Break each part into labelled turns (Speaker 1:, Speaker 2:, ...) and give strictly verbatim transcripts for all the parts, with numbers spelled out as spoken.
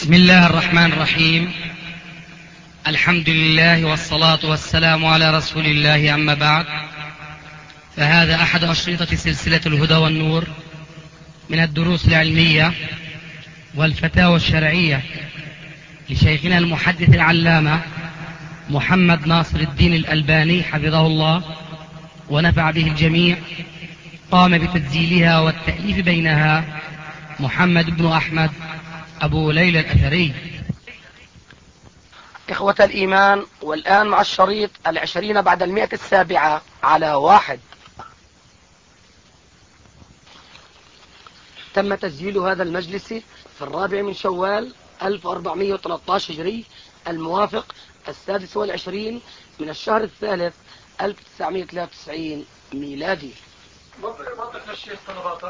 Speaker 1: بسم الله الرحمن الرحيم. الحمد لله والصلاة والسلام على رسول الله، أما بعد، فهذا أحد أشرطة سلسلة الهدى والنور من الدروس العلمية والفتاوى الشرعية لشيخنا المحدث العلامة محمد ناصر الدين الألباني حفظه الله ونفع به الجميع. قام بتسجيلها والتأليف بينها محمد بن أحمد أبو ليلى الأثري.
Speaker 2: إخوة الإيمان، والآن مع الشريط العشرين بعد المئة السابعة على واحد. تم تسجيل هذا المجلس في الرابع من شوال ألف وأربعمئة وثلاثة عشر هجري، الموافق السادس والعشرين من الشهر الثالث ألف وتسعمئة وثلاثة وتسعين ميلادي.
Speaker 3: وضح للشيخ طلباته.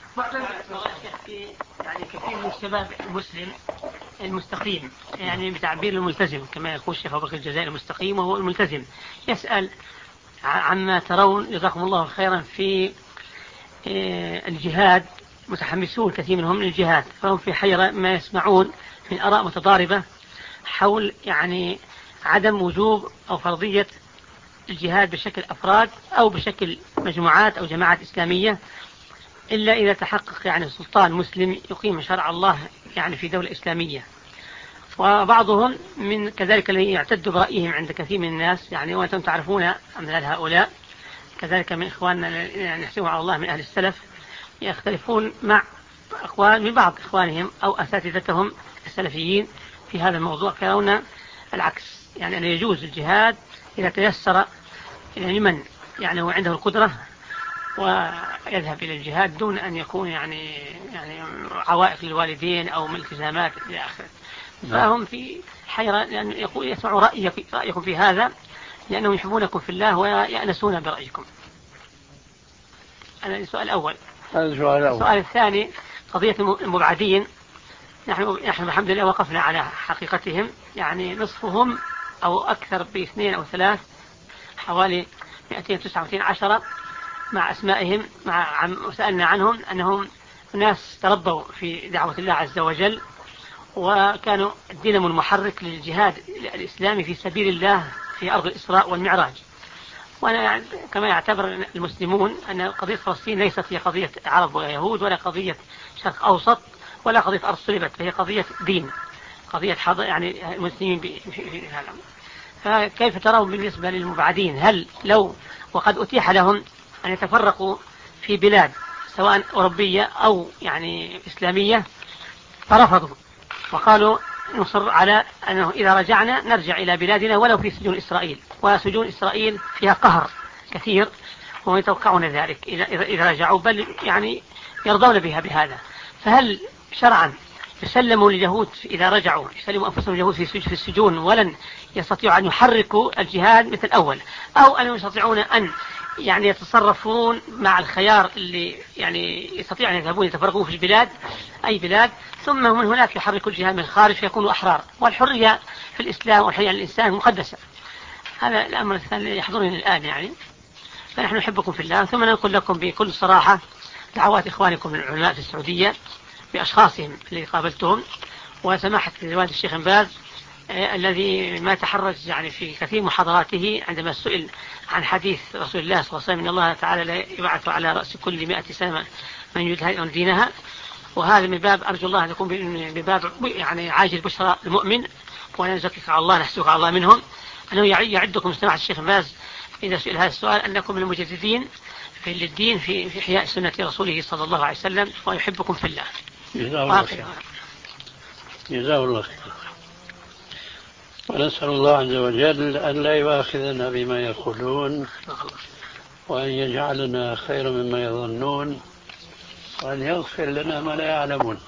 Speaker 3: يعني كثير من الشباب المسلم المستقيم، يعني بتعبير الملتزم كما يقول الشيخ أبو بكر الجزائري المستقيم وهو الملتزم، يسأل عما ترون جزاكم الله خيرا في الجهاد. متحمسون كثير منهم للجهاد، فهم في حيرة ما يسمعون من آراء متضاربة حول يعني عدم وجوب أو فرضية الجهاد بشكل أفراد أو بشكل مجموعات أو جماعات إسلامية، إلا إذا تحقق يعني سلطان مسلم يقيم شرع الله يعني في دولة إسلامية. وبعضهم من كذلك الذين يعتد برأيهم عند كثير من الناس، يعني وأنتم تعرفون أمثال هؤلاء كذلك من إخواننا يعني نحسبهم على الله من أهل السلف، يختلفون مع أقوال من بعض إخوانهم أو أساتذتهم السلفيين في هذا الموضوع، كون العكس، يعني أن يجوز الجهاد إذا تيسر لمن يعني هو عنده القدرة ويذهب إلى الجهاد دون أن يكون يعني يعني عوائق للوالدين أو التزامات إلى آخره. فهم في حيرة لأن يقول يسمعوا رأيكم في هذا لأنهم يحبونكم في الله ويأنسون برأيكم. هذا السؤال الأول. السؤال الثاني قضية المبعدين. نحن نحن الحمد لله وقفنا على حقيقتهم، يعني نصفهم أو أكثر باثنين أو ثلاث، حوالي مئتين وتسعة وتسعين عشرة مع أسمائهم، مع وسألنا عنهم أنهم ناس تربوا في دعوة الله عز وجل وكانوا الدينم المحرك للجهاد الإسلامي في سبيل الله في أرض الإسراء والمعراج. وأنا كما يعتبر المسلمون أن قضية فلسطين ليست هي قضية عرب ويهود ولا قضية شرق أوسط ولا قضية أرض صلبت، فهي قضية دين، قضية حض يعني المسلمين في هذا. فكيف ترون بالنسبة للمبعدين؟ هل لو وقد أتيح لهم أن يتفرقوا في بلاد سواء أوروبية أو يعني إسلامية فرفضوا وقالوا نصر على أنه إذا رجعنا نرجع إلى بلادنا ولو في سجون إسرائيل، وسجون إسرائيل فيها قهر كثير ويتوقعون ذلك إذا, إذا رجعوا، بل يعني يرضون بها بهذا. فهل شرعا يسلموا لليهود إذا رجعوا يسلموا أنفسهم لليهود في السجون ولن يستطيعوا أن يحركوا الجهاد مثل الأول، أو أن يستطيعون أن يعني يتصرفون مع الخيار اللي يعني يستطيعون أن يذهبون يتفرقون في البلاد أي بلاد، ثم من هناك يحركوا الجهاد من الخارج فيكونوا أحرار، والحرية في الإسلام والحرية للإنسان مقدسة. هذا الأمر الثاني يحضرني الآن يعني. فنحن نحبكم في الله، ثم نقول لكم بكل صراحة دعوات إخوانكم من العلماء في السعودية بأشخاصهم اللي قابلتهم، وسماحة الوالد الشيخ بن باز آه الذي ما تحرج يعني في كثير محاضراته عندما سئل عن حديث رسول الله صلى الله عليه وسلم إن الله تعالى لا يبعث على رأس كل مئة سنة من يدهن دينها. وهذا من باب أرجو الله أن يكون بباب يعني عاجل بشرى المؤمن، وأنا نزكيك على الله نحسوك على الله منهم، أنه يعدكم سماحة الشيخ باز إذا سئل هذا السؤال أنكم من المجددين في الدين في في إحياء سنة رسوله صلى الله عليه وسلم، ويحبكم في الله.
Speaker 4: جزاه الله خير. جزاه الله خير. ونسأل الله عز وجل أن لا يؤاخذنا بما يقولون، وأن يجعلنا خيرا مما يظنون، وأن يغفر لنا ما لا يعلمون.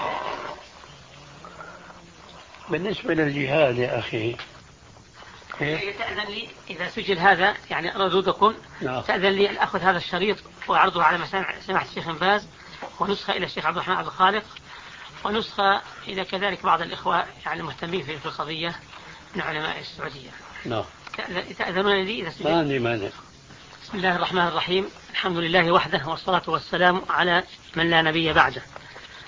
Speaker 4: بالنسبة للجهاد يا أخي،
Speaker 3: تأذن لي إذا سجل هذا يعني ردودكم، تأذن لي أن أخذ هذا الشريط وأعرضه على سماحة الشيخ بن باز، ونسخة إلى الشيخ عبد الرحمن عبد الخالق، ونسخة إلى كذلك بعض الإخوة يعني المهتمين في القضية من علماء السعودية.
Speaker 4: نعم.
Speaker 3: تأذنون لي إذا سجل؟
Speaker 4: ما عندي مانع.
Speaker 3: بسم الله الرحمن الرحيم. الحمد لله وحده، والصلاة والسلام على من لا نبي بعده.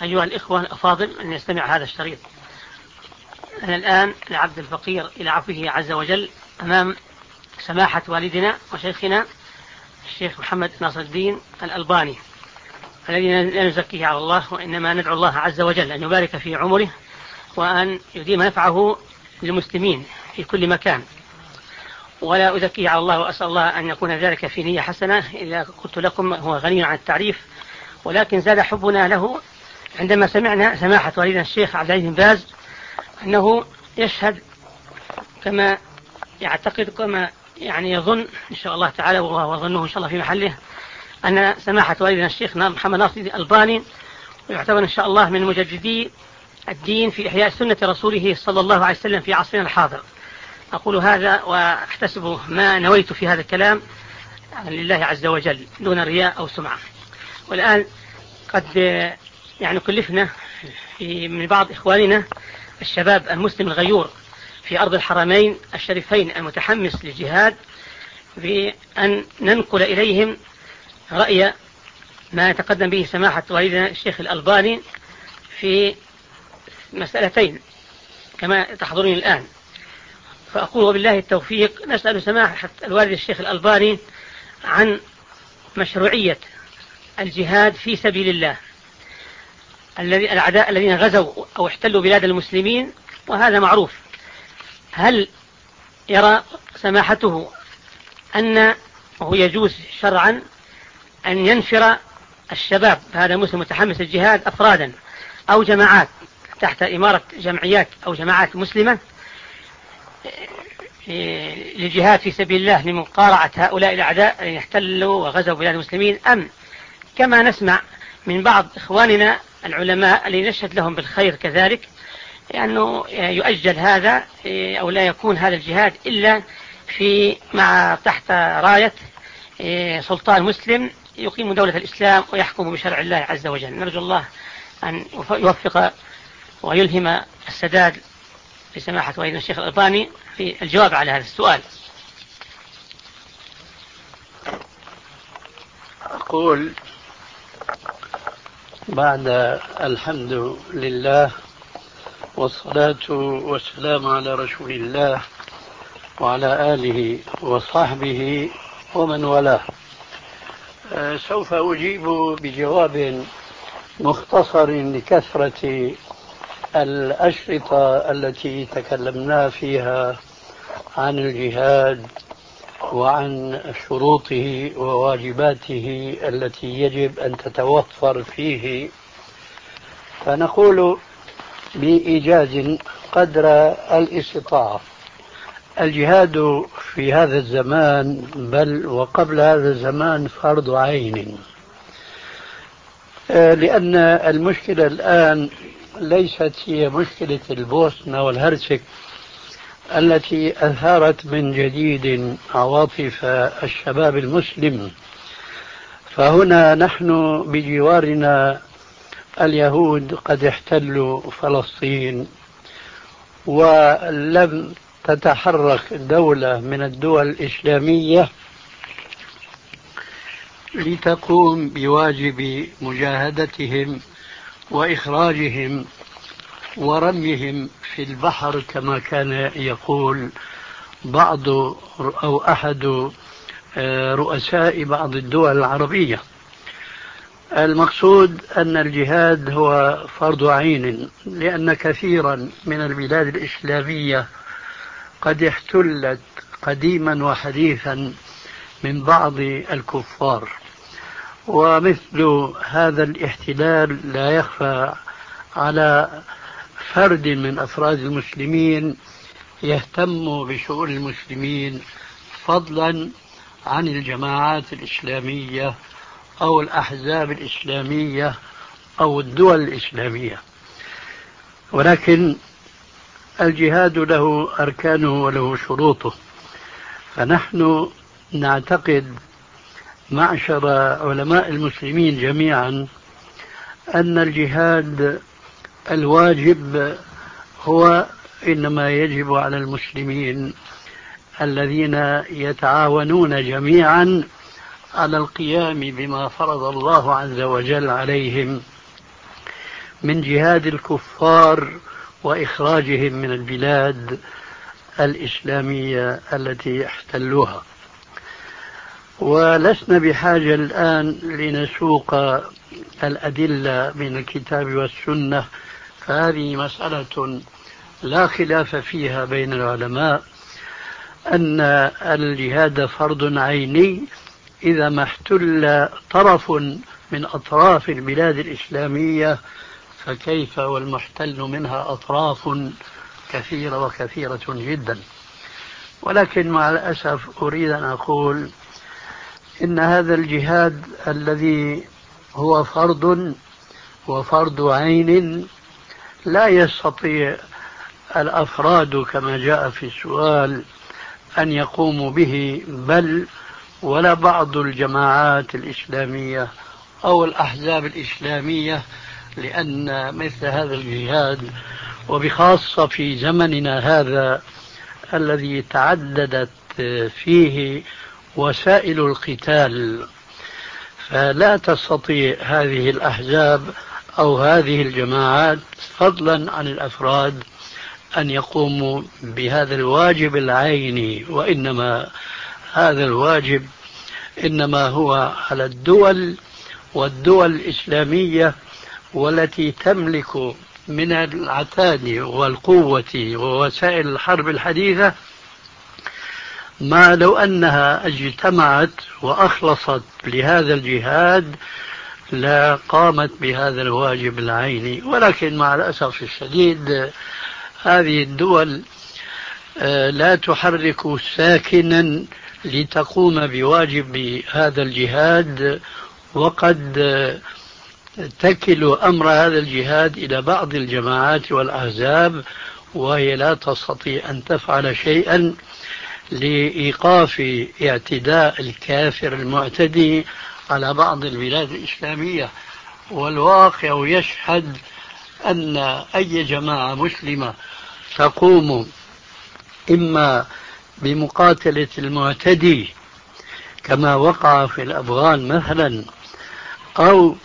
Speaker 3: أيها الإخوة الأفاضل أن يستمع هذا الشريط. أنا الآن العبد الفقير إلى عفوه عز وجل أمام سماحة والدنا وشيخنا الشيخ محمد ناصر الدين الألباني، الذي لا نزكيه على الله، وإنما ندعو الله عز وجل أن يبارك في عمره وأن يديم نفعه للمسلمين في كل مكان، ولا أزكيه على الله، وأسأل الله أن يكون ذلك في نية حسنة. إذا قلت لكم هو غني عن التعريف، ولكن زاد حبنا له عندما سمعنا سماحة والدنا الشيخ عبد العزيز بن باز أنه يشهد كما يعتقد، كما يعني يظن إن شاء الله تعالى، وهو ظنه إن شاء الله في محله، أن سماحة والدنا الشيخ محمد ناصر الألباني ويعتبر إن شاء الله من مجددي الدين في إحياء سنة رسوله صلى الله عليه وسلم في عصرنا الحاضر. أقول هذا وأحتسب ما نويت في هذا الكلام لله عز وجل دون رياء أو سمعة. والآن قد يعني كلفنا في من بعض إخواننا الشباب المسلم الغيور في أرض الحرمين الشريفين المتحمس للجهاد بأن ننقل إليهم رأي ما يتقدم به سماحة والدنا الشيخ الألباني في مسألتين كما تحضرين الآن. فأقول وبالله التوفيق نسأل سماحة الوالد الشيخ الألباني عن مشروعية الجهاد في سبيل الله. الذي الأعداء الذين غزوا أو احتلوا بلاد المسلمين، وهذا معروف، هل يرى سماحته أنه يجوز شرعا أن ينفر الشباب هذا مسلم متحمس الجهاد أفرادا أو جماعات تحت إمارة جمعيات أو جماعات مسلمة للجهاد في سبيل الله لمقارعة هؤلاء الأعداء الذين احتلوا وغزوا بلاد المسلمين، أم كما نسمع من بعض إخواننا العلماء الذين نشهد لهم بالخير كذلك لأنه يعني يؤجل هذا أو لا يكون هذا الجهاد إلا في مع تحت راية سلطان مسلم يقيم دولة الإسلام ويحكم بشرع الله عز وجل. نرجو الله أن يوفق ويلهم السداد لسماحة والدنا الشيخ الألباني في الجواب على هذا السؤال.
Speaker 4: أقول بعد الحمد لله والصلاة والسلام على رسول الله وعلى آله وصحبه ومن والاه، سوف أجيب بجواب مختصر لكثرة الأشرطة التي تكلمنا فيها عن الجهاد وعن شروطه وواجباته التي يجب أن تتوفر فيه. فنقول بإيجاز قدر الاستطاعة: الجهاد في هذا الزمان بل وقبل هذا الزمان فرض عين، لأن المشكلة الآن ليست هي مشكلة البوسنة والهرسك التي أثارت من جديد عواطف الشباب المسلم. فهنا نحن بجوارنا اليهود قد احتلوا فلسطين، ولم تتحرك دولة من الدول الإسلامية لتقوم بواجب مجاهدتهم وإخراجهم ورميهم في البحر كما كان يقول بعض أو أحد رؤساء بعض الدول العربية. المقصود أن الجهاد هو فرض عين، لأن كثيرا من البلاد الإسلامية قد احتلت قديما وحديثا من بعض الكفار، ومثل هذا الاحتلال لا يخفى على فرد من أفراد المسلمين يهتم بشؤون المسلمين فضلا عن الجماعات الإسلامية أو الأحزاب الإسلامية أو الدول الإسلامية. ولكن الجهاد له أركانه وله شروطه، فنحن نعتقد معشر علماء المسلمين جميعا أن الجهاد الواجب هو إنما يجب على المسلمين الذين يتعاونون جميعا على القيام بما فرض الله عز وجل عليهم من جهاد الكفار وإخراجهم من البلاد الإسلامية التي احتلوها. ولسنا بحاجة الآن لنسوق الأدلة من الكتاب والسنة، فهذه مسألة لا خلاف فيها بين العلماء أن الجهاد فرض عيني إذا ما احتل طرف من أطراف البلاد الإسلامية، فكيف والمحتل منها أطراف كثيرة وكثيرة جدا. ولكن مع الأسف أريد أن أقول إن هذا الجهاد الذي هو فرض وفرض عين لا يستطيع الأفراد كما جاء في السؤال أن يقوموا به، بل ولا بعض الجماعات الإسلامية أو الأحزاب الإسلامية، لأن مثل هذا الجهاد وبخاصة في زمننا هذا الذي تعددت فيه وسائل القتال، فلا تستطيع هذه الأحزاب أو هذه الجماعات فضلا عن الأفراد أن يقوموا بهذا الواجب العيني، وإنما هذا الواجب إنما هو على الدول والدول الإسلامية والتي تملك من العتاد والقوة ووسائل الحرب الحديثة ما لو أنها اجتمعت وأخلصت لهذا الجهاد لا قامت بهذا الواجب العيني. ولكن مع الأسف الشديد هذه الدول لا تحرك ساكنا لتقوم بواجب هذا الجهاد، وقد تكل أمر هذا الجهاد إلى بعض الجماعات والأحزاب، وهي لا تستطيع أن تفعل شيئا لإيقاف اعتداء الكافر المعتدي على بعض البلاد الإسلامية. والواقع يشهد أن أي جماعة مسلمة تقوم إما بمقاتلة المعتدي كما وقع في الأفغان مثلا، أو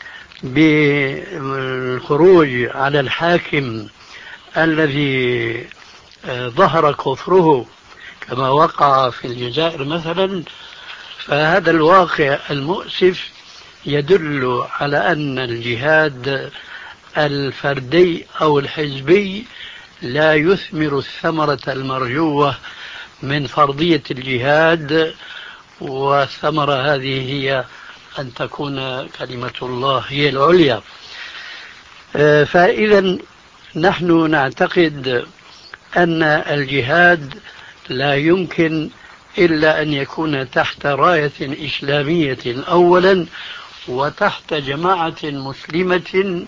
Speaker 4: بالخروج على الحاكم الذي ظهر كفره كما وقع في الجزائر مثلا، فهذا الواقع المؤسف يدل على أن الجهاد الفردي أو الحزبي لا يثمر الثمرة المرجوة من فرضية الجهاد، والثمرة هذه هي أن تكون كلمة الله هي العليا. فإذا نحن نعتقد أن الجهاد لا يمكن إلا أن يكون تحت راية إسلامية أولا، وتحت جماعة مسلمة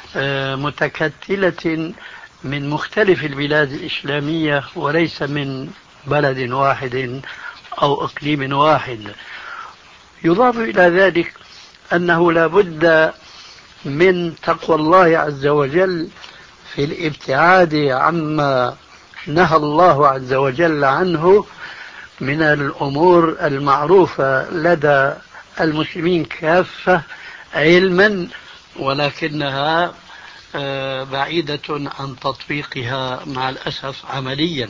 Speaker 4: متكتلة من مختلف البلاد الإسلامية وليس من بلد واحد أو إقليم واحد. يضاف إلى ذلك أنه لا بد من تقوى الله عز وجل في الابتعاد عما نهى الله عز وجل عنه من الأمور المعروفة لدى المسلمين كافة علما، ولكنها بعيدة عن تطبيقها مع الأسف عمليا.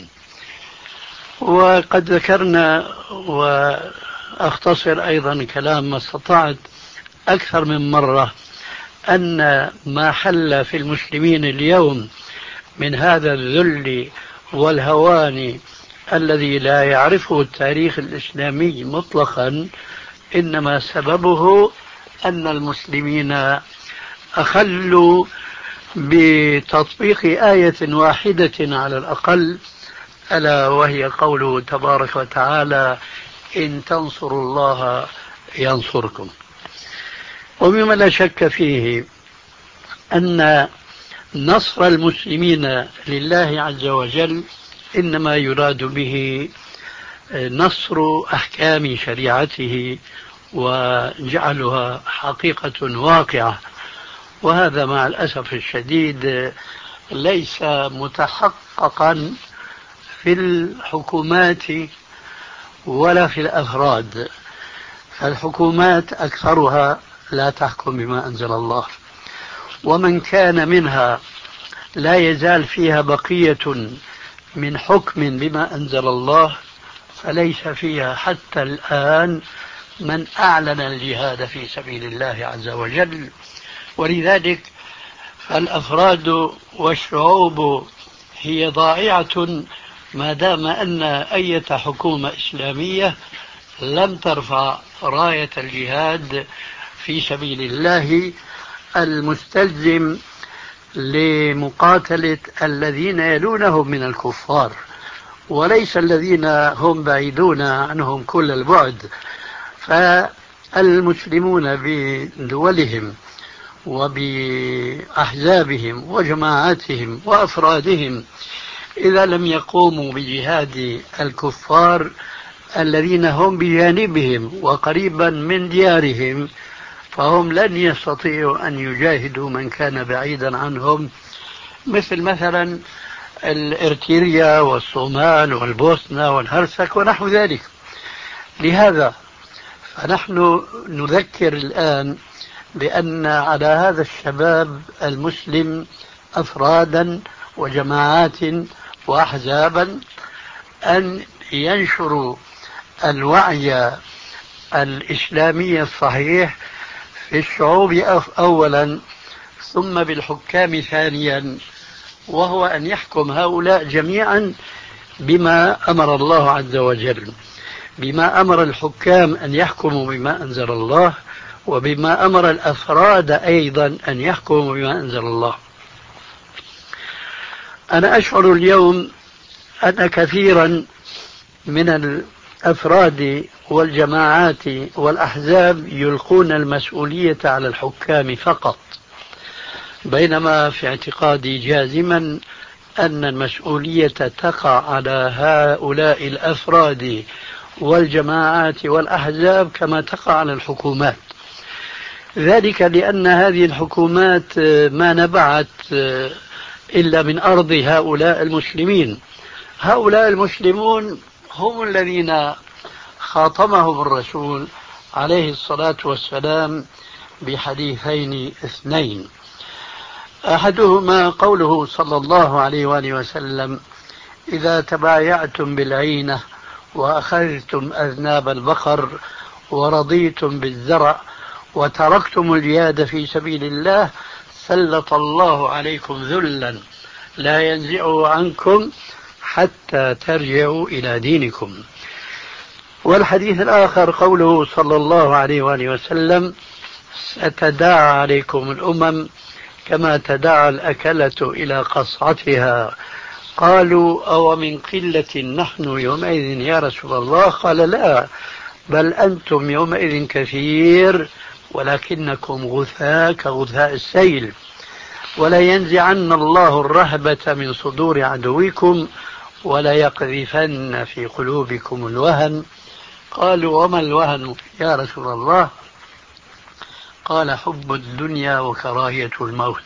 Speaker 4: وقد ذكرنا وأختصر أيضا كلام ما استطعت أكثر من مرة أن ما حل في المسلمين اليوم من هذا الذل والهوان الذي لا يعرفه التاريخ الإسلامي مطلقا إنما سببه أن المسلمين أخلوا بتطبيق آية واحدة على الأقل، ألا وهي قوله تبارك وتعالى إن تنصروا الله ينصركم. ومما لا شك فيه أن نصر المسلمين لله عز وجل إنما يراد به نصر أحكام شريعته وجعلها حقيقة واقعة، وهذا مع الأسف الشديد ليس متحققا في الحكومات ولا في الأفراد. فالحكومات أكثرها لا تحكم بما أنزل الله، ومن كان منها لا يزال فيها بقية من حكم بما أنزل الله فليس فيها حتى الآن من أعلن الجهاد في سبيل الله عز وجل. ولذلك فالأفراد والشعوب هي ضائعة ما دام أن أي حكومة إسلامية لم ترفع راية الجهاد في سبيل الله المستلزم لمقاتلة الذين يلونهم من الكفار، وليس الذين هم بعيدون عنهم كل البعد. فالمسلمون بدولهم وبأحزابهم وجماعاتهم وأفرادهم إذا لم يقوموا بجهاد الكفار الذين هم بجانبهم وقريبا من ديارهم فهم لن يستطيعوا أن يجاهدوا من كان بعيدا عنهم، مثل مثلا الإرتريا والصومال والبوسنة والهرسك ونحو ذلك. لهذا فنحن نذكر الآن بأن على هذا الشباب المسلم أفرادا وجماعات وأحزابا أن ينشروا الوعي الإسلامي الصحيح في الشعوب أولا ثم بالحكام ثانيا، وهو أن يحكم هؤلاء جميعا بما أمر الله عز وجل، بما أمر الحكام أن يحكموا بما أنزل الله، وبما أمر الأفراد أيضا أن يحكموا بما أنزل الله. أنا أشعر اليوم أن كثيرا من الأفراد والجماعات والأحزاب يلقون المسؤولية على الحكام فقط، بينما في اعتقادي جازما أن المسؤولية تقع على هؤلاء الأفراد والجماعات والأحزاب كما تقع على الحكومات. ذلك لأن هذه الحكومات ما نبعت إلا من أرض هؤلاء المسلمين. هؤلاء المسلمون هم الذين خاطمهم الرسول عليه الصلاة والسلام بحديثين اثنين، أحدهما قوله صلى الله عليه وآله وسلم: إذا تبايعتم بالعينة وأخذتم أذناب البقر ورضيتم بالزرع وتركتم الجهاد في سبيل الله سلط الله عليكم ذلا لا ينزعه عنكم حتى ترجعوا إلى دينكم. والحديث الآخر قوله صلى الله عليه وآله وسلم: ستداعى عليكم الأمم كما تداعى الأكلة إلى قصعتها. قالوا: أو من قلة نحن يومئذ يا رسول الله؟ قال: لا، بل أنتم يومئذ كثير ولكنكم غثاء كغثاء السيل، ولا ينزعن الله الرهبة من صدور عدوكم ولا يقذفن في قلوبكم الوهن. قالوا: وما الوهن يا رسول الله؟ قال: حب الدنيا وكراهية الموت.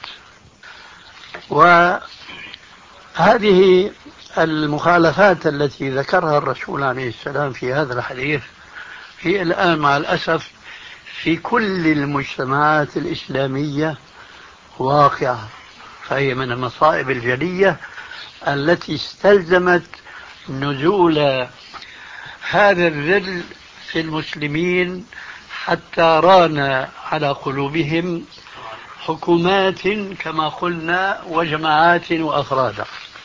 Speaker 4: وهذه المخالفات التي ذكرها الرسول عليه السلام في هذا الحديث هي الآن مع الأسف في كل المجتمعات الإسلامية واقعة، فهي من المصائب الجلية التي استلزمت نزول هذا الذل في المسلمين حتى ران على قلوبهم حكومات كما قلنا وجماعات وأفرادا.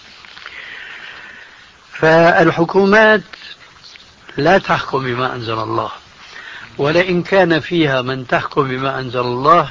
Speaker 4: فالحكومات لا تحكم بما أنزل الله، ولئن كان فيها من تحكم بما أنزل الله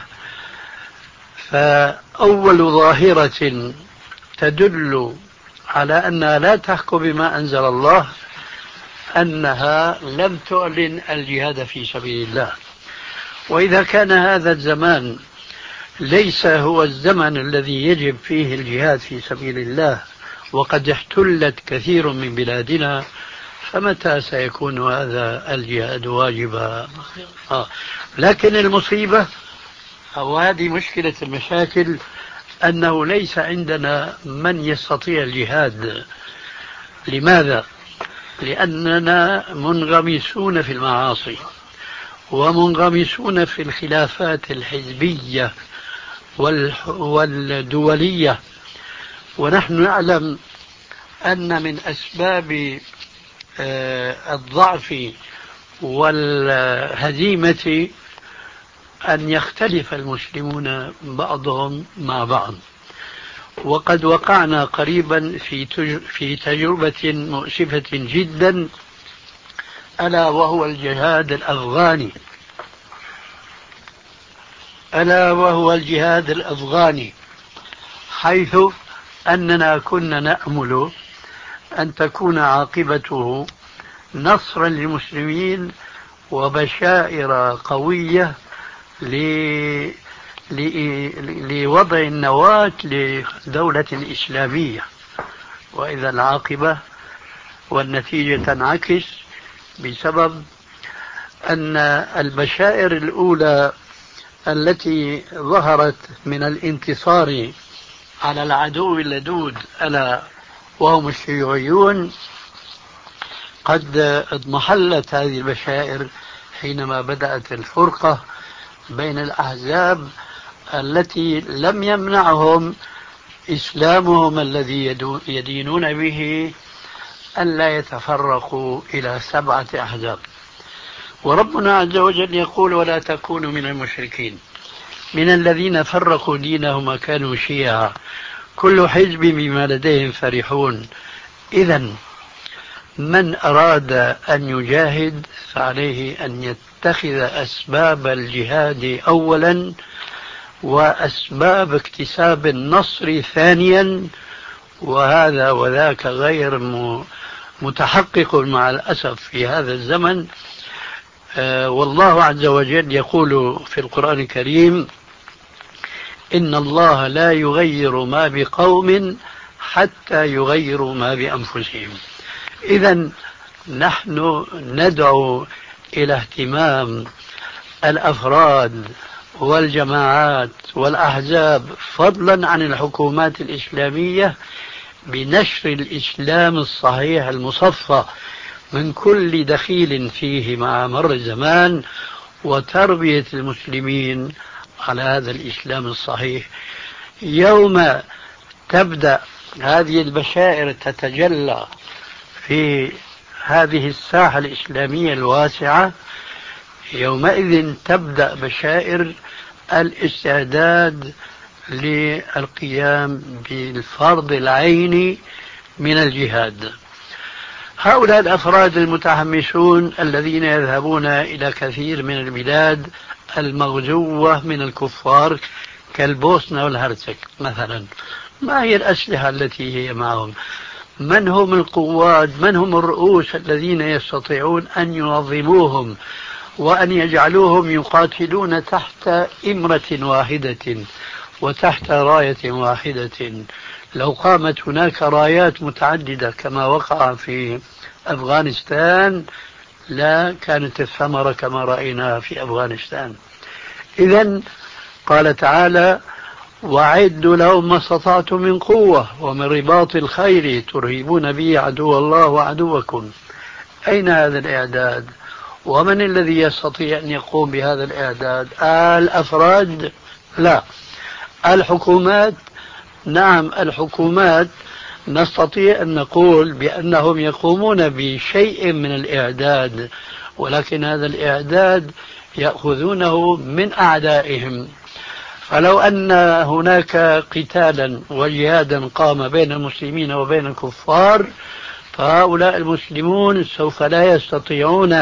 Speaker 4: فأول ظاهرة تدل على أنها لا تحكم بما أنزل الله أنها لم تعلن الجهاد في سبيل الله. وإذا كان هذا الزمان ليس هو الزمن الذي يجب فيه الجهاد في سبيل الله وقد احتلت كثير من بلادنا، فمتى سيكون هذا الجهاد واجبا؟ آه. لكن المصيبة أو هذه مشكلة المشاكل أنه ليس عندنا من يستطيع الجهاد. لماذا؟ لأننا منغمسون في المعاصي ومنغمسون في الخلافات الحزبية والدولية. ونحن نعلم أن من أسباب الضعف والهزيمة أن يختلف المسلمون بعضهم مع بعض. وقد وقعنا قريبا في في تجربة مؤسفة جدا، ألا وهو الجهاد الأفغاني ألا وهو الجهاد الأفغاني حيث أننا كنا نأمل أن تكون عاقبته نصرا للمسلمين وبشائر قوية لوضع النواة لدولة إسلامية، وإذا العاقبة والنتيجة تنعكس بسبب أن البشائر الأولى التي ظهرت من الانتصار على العدو اللدود ألا وهم الشيوعيون قد اضمحلت هذه البشائر حينما بدأت الفرقة بين الأحزاب التي لم يمنعهم إسلامهم الذي يدينون به ألا يتفرقوا إلى سبعة أحزاب. وربنا عز وجل يقول: ولا تكونوا من المشركين من الذين فرقوا دينهم وكانوا شيعا كل حزب بما لديهم فرحون. إذن من أراد أن يجاهد فعليه أن يتخذ أسباب الجهاد أولا وأسباب اكتساب النصر ثانيا، وهذا وذاك غير متحقق مع الأسف في هذا الزمن. آه والله عز وجل يقول في القرآن الكريم: إن الله لا يغير ما بقوم حتى يغيروا ما بأنفسهم. إذن نحن ندعو إلى اهتمام الأفراد والجماعات والأحزاب فضلا عن الحكومات الإسلامية بنشر الإسلام الصحيح المصفى من كل دخيل فيه مع مر الزمان، وتربية المسلمين على هذا الإسلام الصحيح. يوم تبدأ هذه البشائر تتجلى في هذه الساحة الإسلامية الواسعة، يومئذ تبدأ بشائر الاستعداد للقيام بالفرض العيني من الجهاد. هؤلاء الأفراد المتحمسون الذين يذهبون إلى كثير من البلاد المغزوة من الكفار كالبوسنة والهرسك مثلا، ما هي الأسلحة التي هي معهم؟ من هم القواد؟ من هم الرؤوس الذين يستطيعون أن ينظموهم وأن يجعلوهم يقاتلون تحت إمرة واحدة وتحت راية واحدة؟ لو قامت هناك رايات متعددة كما وقع في أفغانستان لا كانت الثمرة كما رأيناها في أفغانستان. إذن قال تعالى: وأعدوا لهم ما استطعتم من قوة ومن رباط الخيل ترهبون به عدو الله وعدوكم. أين هذا الإعداد؟ ومن الذي يستطيع أن يقوم بهذا الإعداد؟ الأفراد؟ لا. الحكومات؟ نعم الحكومات نستطيع أن نقول بأنهم يقومون بشيء من الإعداد، ولكن هذا الإعداد يأخذونه من أعدائهم. فلو أن هناك قتالا وجهادا قام بين المسلمين وبين الكفار فهؤلاء المسلمون سوف لا يستطيعون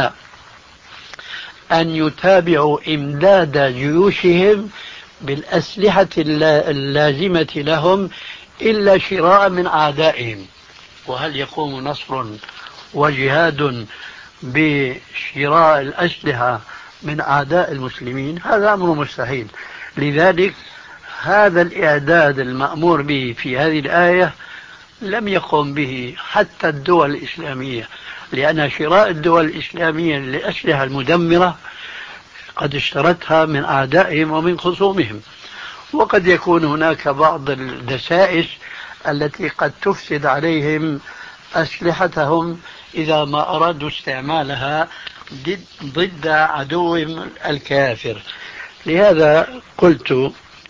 Speaker 4: أن يتابعوا إمداد جيوشهم بالأسلحة اللازمة لهم إلا شراء من أعدائهم. وهل يقوم نصر وجهاد بشراء الأسلحة من أعداء المسلمين؟ هذا أمر مستحيل. لذلك هذا الإعداد المأمور به في هذه الآية لم يقم به حتى الدول الإسلامية، لأن شراء الدول الإسلامية للأسلحة المدمرة قد اشترتها من أعدائهم ومن خصومهم. وقد يكون هناك بعض الدسائس التي قد تفسد عليهم أسلحتهم إذا ما أرادوا استعمالها ضد عدوهم الكافر. لهذا قلت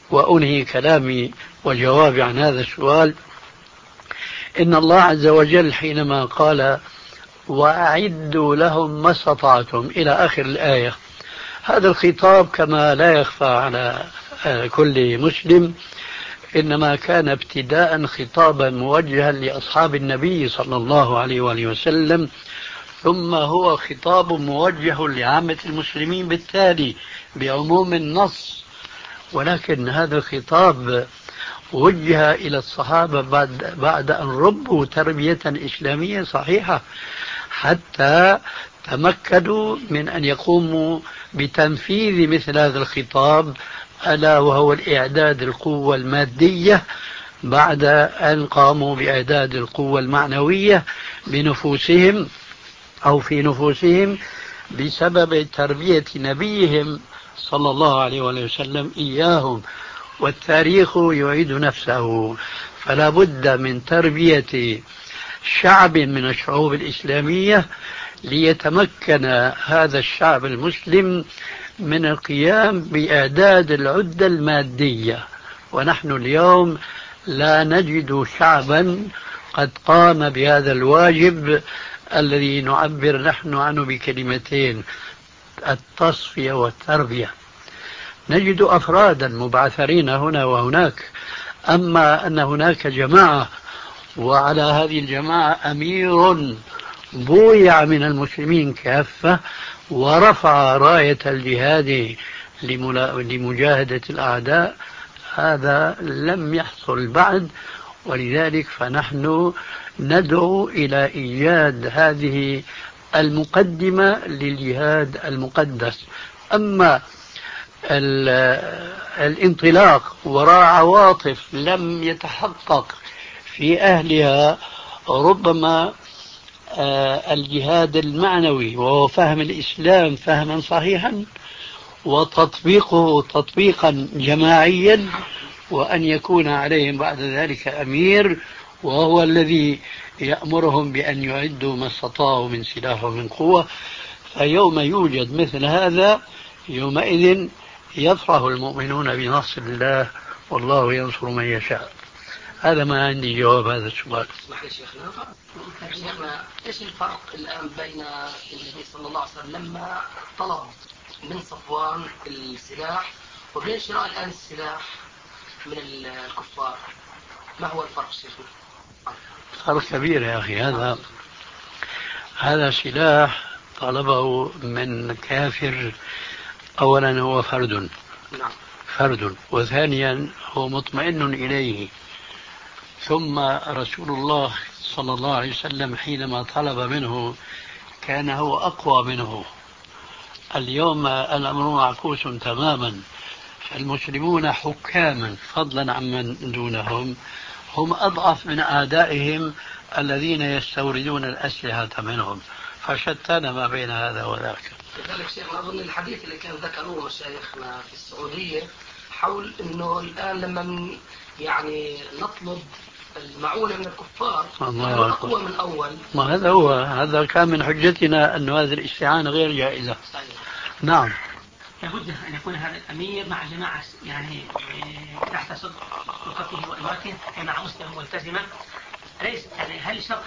Speaker 4: وأنهي كلامي وجوابي عن هذا السؤال. إن الله عز وجل حينما قال وأعدوا لهم ما استطعتم إلى آخر الآية، هذا الخطاب كما لا يخفى على كل مسلم إنما كان ابتداء خطابا موجها لأصحاب النبي صلى الله عليه وآله وسلم، ثم هو خطاب موجه لعامة المسلمين بالتالي بعموم النص. ولكن هذا الخطاب وجه إلى الصحابة بعد, بعد أن ربوا تربية إسلامية صحيحة حتى تمكنوا من أن يقوموا بتنفيذ مثل هذا الخطاب، ألا وهو الإعداد القوة المادية بعد أن قاموا بإعداد القوة المعنوية بنفوسهم أو في نفوسهم بسبب تربية نبيهم صلى الله عليه وسلم إياهم. والتاريخ يعيد نفسه، فلا بد من تربية شعب من الشعوب الإسلامية ليتمكن هذا الشعب المسلم من القيام بإعداد العدة المادية. ونحن اليوم لا نجد شعبا قد قام بهذا الواجب الذي نعبر نحن عنه بكلمتين: التصفية والتربية. نجد أفرادا مبعثرين هنا وهناك، أما أن هناك جماعة وعلى هذه الجماعة أمير بويع من المسلمين كافة ورفع راية الجهاد لمجاهدة الأعداء، هذا لم يحصل بعد. ولذلك فنحن ندعو إلى إيجاد هذه المقدمة للجهاد المقدس. أما الانطلاق وراء عواطف لم يتحقق في أهلها، ربما الجهاد المعنوي وهو فهم الإسلام فهما صحيحا وتطبيقه تطبيقا جماعيا، وأن يكون عليهم بعد ذلك أمير وهو الذي يأمرهم بأن يعدوا ما استطاعوا من سلاح ومن قوة. فيوم يوجد مثل هذا يومئذ يفرح المؤمنون بنصر الله، والله ينصر من يشاء. هذا ما عندي جواب هذا السؤال.
Speaker 2: اسمح لي شيخنا. شيخنا ايش الفرق الان بين النبي صلى الله عليه وسلم لما طلب من صفوان السلاح وبين شراء الان السلاح من الكفار؟ ما هو الفرق شيخنا؟
Speaker 4: فرق كبير يا أخي. هذا هذا سلاح طلبه من كافر، أولا هو فرد
Speaker 2: نعم.
Speaker 4: فرد، وثانيا هو مطمئن إليه. ثم رسول الله صلى الله عليه وسلم حينما طلب منه كان هو أقوى منه. اليوم الأمر معكوس تماما، فالمسلمون حكاما فضلا عمن دونهم هم أضعف من أعدائهم الذين يستوردون الأسلحة منهم، فشتان ما بين هذا وذاك.
Speaker 2: لذلك شيخنا أظن الحديث اللي كان ذكروه مشايخنا في السعودية حول أنه الآن لما من يعني نطلب المعونة من الكفار الله أقوى من أول.
Speaker 4: ما هذا هو، هذا كان من حجتنا أن هذه الاستعانة غير جائزة.
Speaker 2: صحيح.
Speaker 4: نعم.
Speaker 3: لابد أن يكون هذا الأمير مع جماعة يعني تحت سلطته وإمارته مع مسلم ملتزمة. ليس يعني هل شرط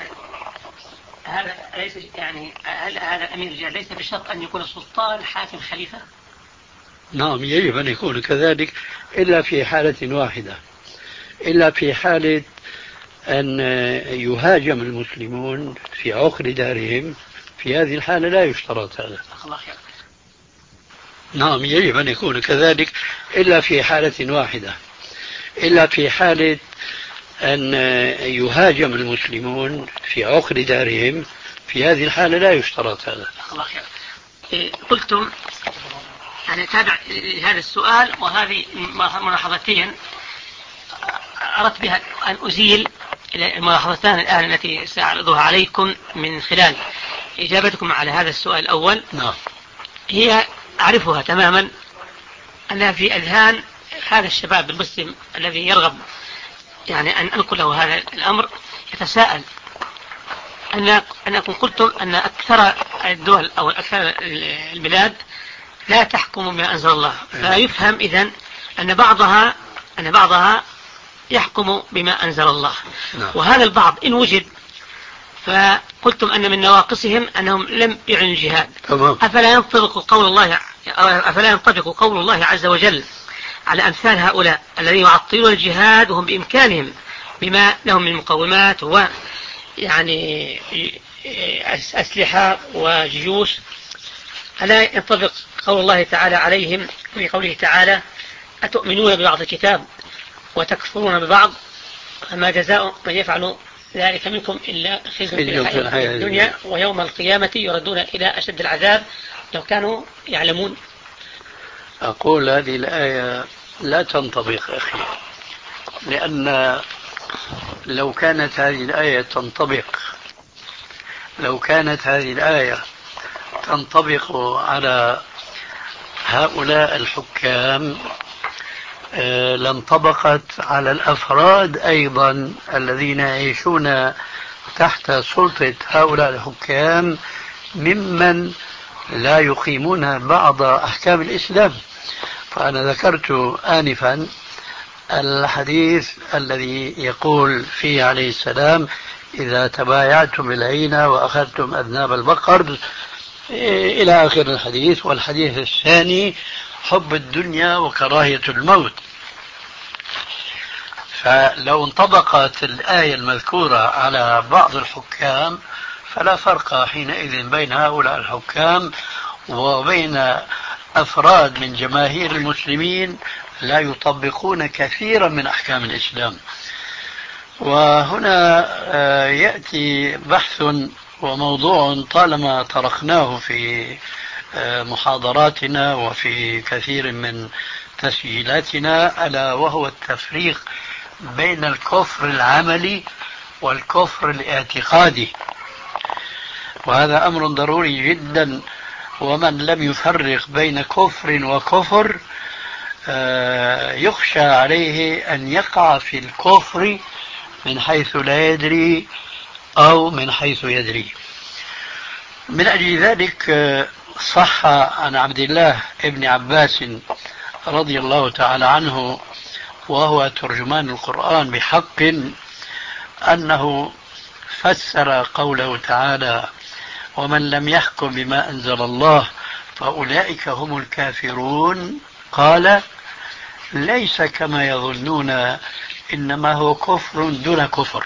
Speaker 3: هذا ليس يعني هل هذا الأمير جاء ليس بشرط أن يكون السلطان حاكم خليفة؟
Speaker 4: نعم يجب أن يكون كذلك، إلا في حالة واحدة، إلا في حالة أن يهاجم المسلمون في عقر دارهم. في هذه الحالة لا يشترط هذا.
Speaker 3: الله خير.
Speaker 4: نعم يجب أن يكون كذلك، إلا في حالة واحدة، إلا في حالة أن يهاجم المسلمون في عقر دارهم. في هذه الحالة لا يشترط هذا.
Speaker 3: الله خير. إيه قلتم يعني تابع هذا السؤال وهذه ملاحظتين أردت بها أن أزيل الملاحظتان الآن التي سأعرضها عليكم من خلال إجابتكم على هذا السؤال الأول.
Speaker 4: نعم.
Speaker 3: هي أعرفها تماما أنها في أذهان هذا الشباب المسلم الذي يرغب يعني أن أنقل له هذا الأمر يتساءل أن أنكم قلتم أن أكثر الدول أو أكثر البلاد لا تحكم بما أنزل الله، فيفهم إذن أن بعضها أن بعضها يحكم بما أنزل الله.
Speaker 4: نعم.
Speaker 3: وهذا البعض إن وجد فقلتم أن من نواقصهم أنهم لم يعلنوا الجهاد.
Speaker 4: تمام.
Speaker 3: أفلا ينطبق قول الله أفلا ينطبق قول الله عز وجل على أمثال هؤلاء الذين يعطلون الجهاد وهم بإمكانهم بما لهم من مقومات و يعني أسلحة وجيوش؟ ألا ينطبق قول الله تعالى عليهم في قوله تعالى أتؤمنون ببعض الكتاب وتكفرون ببعض فما جزاء من يفعل ذلك منكم إلا خزي في الحياة الدنيا ويوم القيامة يردون إلى أشد العذاب لو كانوا يعلمون.
Speaker 4: أقول هذه الآية لا تنطبق أخي، لأن لو كانت هذه الآية تنطبق لو كانت هذه الآية تنطبق على هؤلاء الحكام لانطبقت على الأفراد أيضا الذين يعيشون تحت سلطة هؤلاء الحكام ممن لا يقيمون بعض أحكام الإسلام. فأنا ذكرت آنفا الحديث الذي يقول فيه عليه السلام إذا تبايعتم بالعينة وأخذتم أذناب البقر إلى آخر الحديث. والحديث الثاني حب الدنيا وكراهية الموت. فلو انطبقت الآية المذكورة على بعض الحكام فلا فرق حينئذ بين هؤلاء الحكام وبين أفراد من جماهير المسلمين لا يطبقون كثيرا من أحكام الإسلام. وهنا يأتي بحث وموضوع طالما طرقناه في محاضراتنا وفي كثير من تسجيلاتنا، ألا وهو التفريق بين الكفر العملي والكفر الاعتقادي. وهذا أمر ضروري جدا، ومن لم يفرق بين كفر وكفر يخشى عليه أن يقع في الكفر من حيث لا يدري أو من حيث يدري. من أجل ذلك صح عن عبد الله ابن عباس رضي الله تعالى عنه وهو ترجمان القرآن بحق أنه فسر قوله تعالى ومن لم يحكم بما أنزل الله فأولئك هم الكافرون، قال ليس كما يظنون إنما هو كفر دون كفر.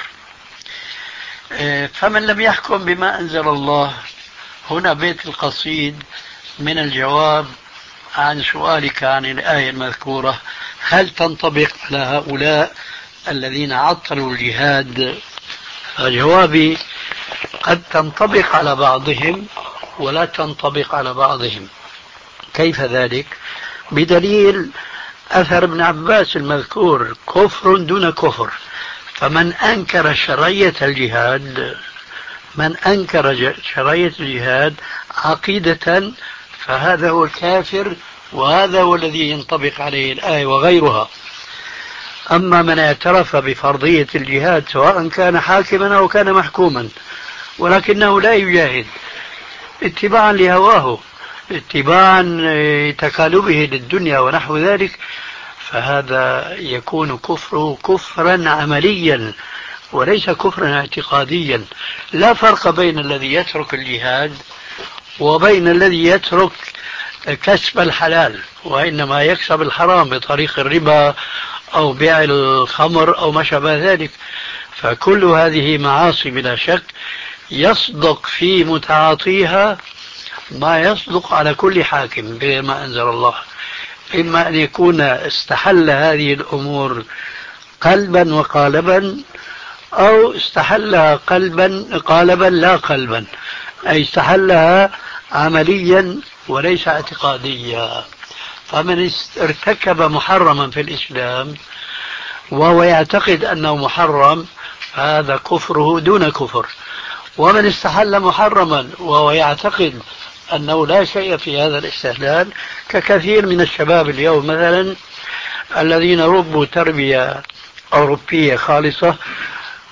Speaker 4: فمن لم يحكم بما أنزل الله، هنا بيت القصيد من الجواب عن سؤالك عن الآية المذكورة، هل تنطبق على هؤلاء الذين عطلوا الجهاد؟ فجوابي قد تنطبق على بعضهم ولا تنطبق على بعضهم. كيف ذلك؟ بدليل أثر ابن عباس المذكور كفر دون كفر. فمن أنكر شرعية الجهاد من أنكر شرعية الجهاد عقيدة فهذا هو الكافر، وهذا هو الذي ينطبق عليه الآية وغيرها. أما من اعترف بفرضية الجهاد سواء كان حاكما أو كان محكوما ولكنه لا يجاهد اتباعا لهواه اتباعا تكالبه للدنيا ونحو ذلك، فهذا يكون كفره كفرا عمليا وليس كفرا اعتقاديا. لا فرق بين الذي يترك الجهاد وبين الذي يترك كسب الحلال وإنما يكسب الحرام بطريق الربا أو بيع الخمر أو ما شابه ذلك. فكل هذه معاصي بلا شك يصدق في متعاطيها ما يصدق على كل حاكم بما أنزل الله، إما أن يكون استحل هذه الأمور قلبا وقالبا أو استحلها قلبا قالبا لا قلبا، أي استحلها عمليا وليس اعتقاديا. فمن ارتكب محرما في الإسلام وهو يعتقد أنه محرم فهذا كفره دون كفر، ومن استحل محرما وهو يعتقد أنه لا شيء في هذا الاستحلال، ككثير من الشباب اليوم مثلا الذين ربوا تربية أوروبية خالصة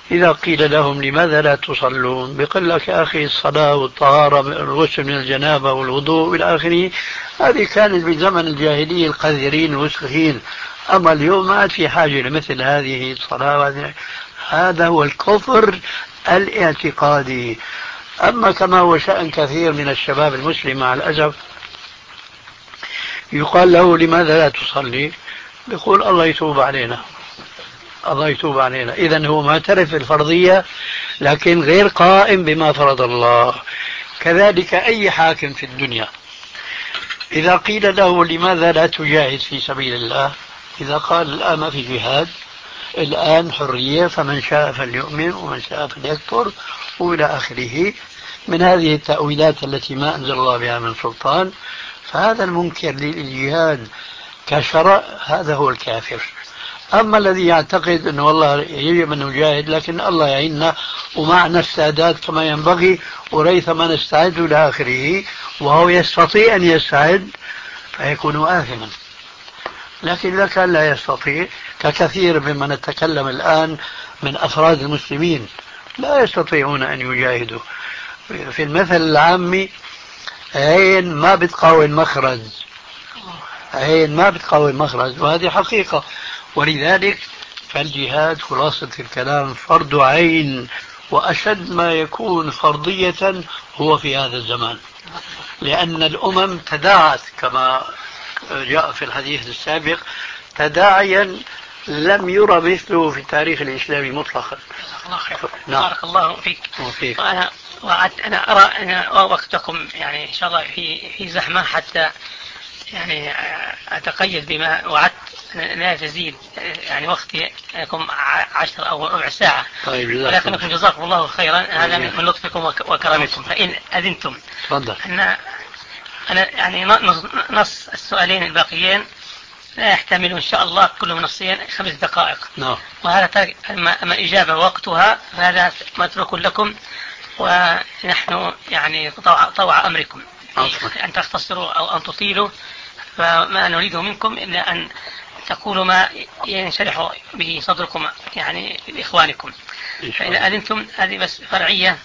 Speaker 4: إذا قيل لهم لماذا لا تصلون بيقول لك يا أخي الصلاة والطهارة الغسل من الجنابة والوضوء إلى آخره هذه كانت بزمن الجاهلية القذرين الوسخين، أما اليوم ما عاد في حاجة لمثل هذه الصلاة. هذا هو الكفر الاعتقادي. أما كما هو شأن كثير من الشباب المسلم مع الأسف، يقال له لماذا لا تصلي؟ يقول الله يتوب علينا، الله يتوب علينا. إذن هو معترف بالفرضية لكن غير قائم بما فرض الله. كذلك أي حاكم في الدنيا إذا قيل له لماذا لا تجاهد في سبيل الله، إذا قال الآن ما في جهاد، الآن حرية، فمن شاء فليؤمن ومن شاء فليكفر وإلى آخره من هذه التأويلات التي ما أنزل الله بها من سلطان، فهذا المنكر للجهاد كشرع هذا هو الكافر. أما الذي يعتقد أنه والله يجب أن نجاهد لكن الله يعيننا ومعنا السادات كما ينبغي وريثما نستعد إلى آخره، وهو يستطيع أن يستعد، فيكون آثما. لكن إذا كان لا يستطيع ككثير مما نتكلم الآن من أفراد المسلمين لا يستطيعون أن يجاهدوا. في المثل العامي عين ما بتقاوي المخرج، عين ما بتقاوي المخرج، وهذه حقيقة. ولذلك فالجهاد خلاصة الكلام فرض عين، وأشد ما يكون فرضية هو في هذا الزمان، لأن الأمم تداعت كما جاء في الحديث السابق تداعيا لم يرى مثله في التاريخ الإسلامي مطلقا.
Speaker 3: الله خير.
Speaker 4: نعم.
Speaker 3: بارك الله فيك.
Speaker 4: وفيك.
Speaker 3: وأنا وعدت أنا أرى أن وقتكم يعني إن شاء الله في في زحمة، حتى يعني أتقيد بما وعدت لا تزيد يعني وقتي لكم عشر أو ربع ساعة.
Speaker 4: طيب
Speaker 3: ولكنكم جزاكم الله خيرا، هذا من لطفكم وكرمكم. فإن أذنتم
Speaker 4: تفضل.
Speaker 3: أن أنا يعني نص السؤالين الباقيين لا يحتمل إن شاء الله كل نصين خمس دقائق.
Speaker 4: نعم.
Speaker 3: وهذا أما إجابة وقتها فهذا متروك لكم، ونحن يعني طوع, طوع أمركم أن تختصروا أو أن تطيلوا، فما نريده منكم إلا أن تقولوا ما ينشرح به صدركم يعني لإخوانكم. فإذا أذنتم هذه بس فرعية.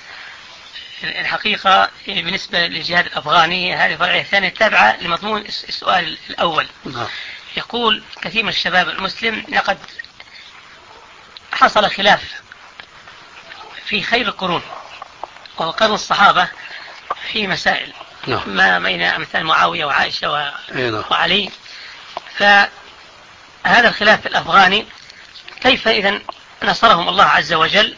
Speaker 3: الحقيقة بالنسبة للجهاد الأفغاني هذه فرعية ثانية تابعة لمضمون السؤال الأول. يقول كثير من الشباب المسلم لقد حصل خلاف في خير القرون وهو قرن الصحابة في مسائل ما بين أمثال معاوية وعائشة و... وعلي. فهذا الخلاف الأفغاني كيف إذن نصرهم الله عز وجل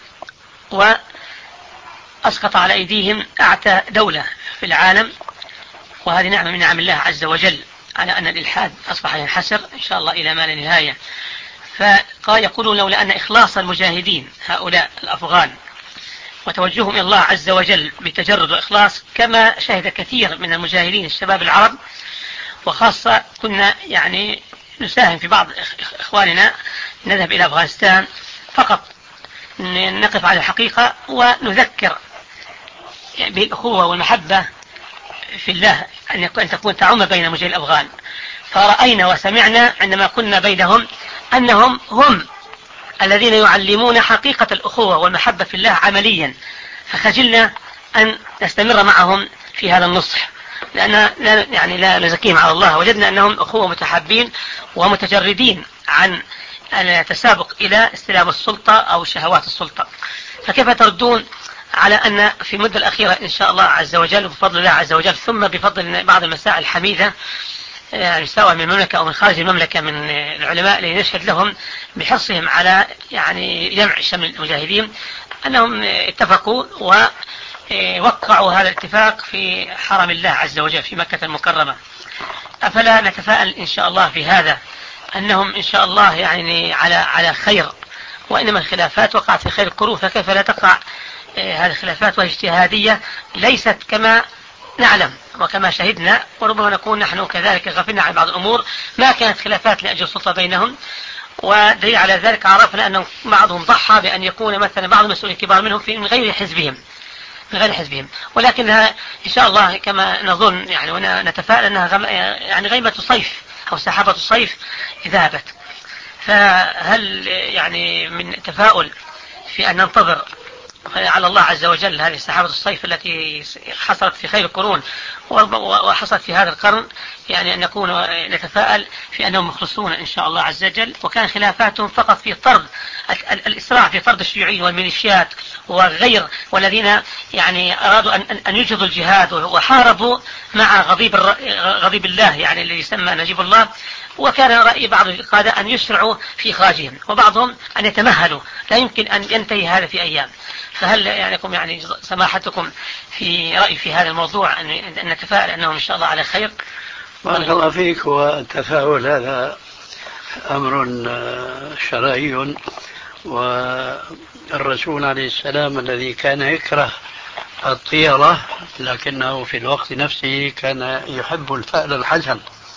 Speaker 3: وأسقط على أيديهم أعتى دولة في العالم، وهذه نعمة من نعم الله عز وجل على أن الإلحاد أصبح ينحسر إن شاء الله إلى ما لا نهاية. فقال يقولون لولا أن إخلاص المجاهدين هؤلاء الأفغان وتوجههم إلى الله عز وجل بتجرد وإخلاص كما شهد كثير من المجاهدين الشباب العرب، وخاصة كنا يعني نساهم في بعض إخواننا نذهب إلى أفغانستان فقط نقف على الحقيقة ونذكر بالأخوة والمحبة في الله أن تكون تعم بين مجاهدي الأفغان. فرأينا وسمعنا عندما كنا بينهم أنهم هم الذين يعلمون حقيقة الأخوة والمحبة في الله عمليا، فخجلنا أن نستمر معهم في هذا النصح، لأن لا يعني لا نزكيهم على الله. وجدنا أنهم أخوة متحابين ومتجردين عن التسابق إلى استلام السلطة أو شهوات السلطة. فكيف تردون على أن في المدة الأخيرة إن شاء الله عز وجل وبفضل الله عز وجل ثم بفضل بعض المسائل الحميدة يعني سواء من المملكة أو من خارج المملكة من العلماء اللي نشهد لهم بحرصهم على يعني جمع شمل المجاهدين أنهم اتفقوا ووقعوا هذا الاتفاق في حرم الله عز وجل في مكة المكرمة. أفلا نتفائل إن شاء الله في هذا أنهم إن شاء الله يعني على على خير، وإنما الخلافات وقعت في خير القرون، فكيف لا تقع هذه الخلافات وهي اجتهادية ليست كما نعلم وكما شهدنا، وربما نكون نحن كذلك غفلنا عن بعض الأمور. ما كانت خلافات لأجل السلطة بينهم، ودليل على ذلك عرفنا أن بعضهم ضحى بأن يكون مثلا بعض المسؤولين الكبار منهم في من غير حزبهم من غير حزبهم ولكنها إن شاء الله كما نظن يعني ونتفائل أنها غم يعني غيمة صيف أو سحابة الصيف ذهبت. فهل يعني من تفاؤل في أن ننتظر على الله عز وجل هذه سحابة الصيف التي حصلت في خير القرون وحصلت في هذا القرن، يعني أن نكون نتفائل في أنهم مخلصون إن شاء الله عز وجل، وكان خلافاتهم فقط في طرد الإسراع في طرد الشيوعيين والميليشيات وغير، والذين يعني أرادوا أن أن يجهضوا الجهاد وحاربوا مع غضيب غضيب الله يعني اللي يسمى نجيب الله. وكان رأي بعض القادة أن يسرعوا في إخراجهم، وبعضهم أن يتمهلوا، لا يمكن أن ينتهي هذا في أيام. فهل يعني يعني سماحتكم في رأي في هذا الموضوع أن نتفائل أنهم إن شاء الله على خير؟
Speaker 4: بارك الله فيك. والتفاؤل هذا أمر شرعي، والرسول عليه السلام الذي كان يكره الطيرة لكنه في الوقت نفسه كان يحب الفأل الحسن،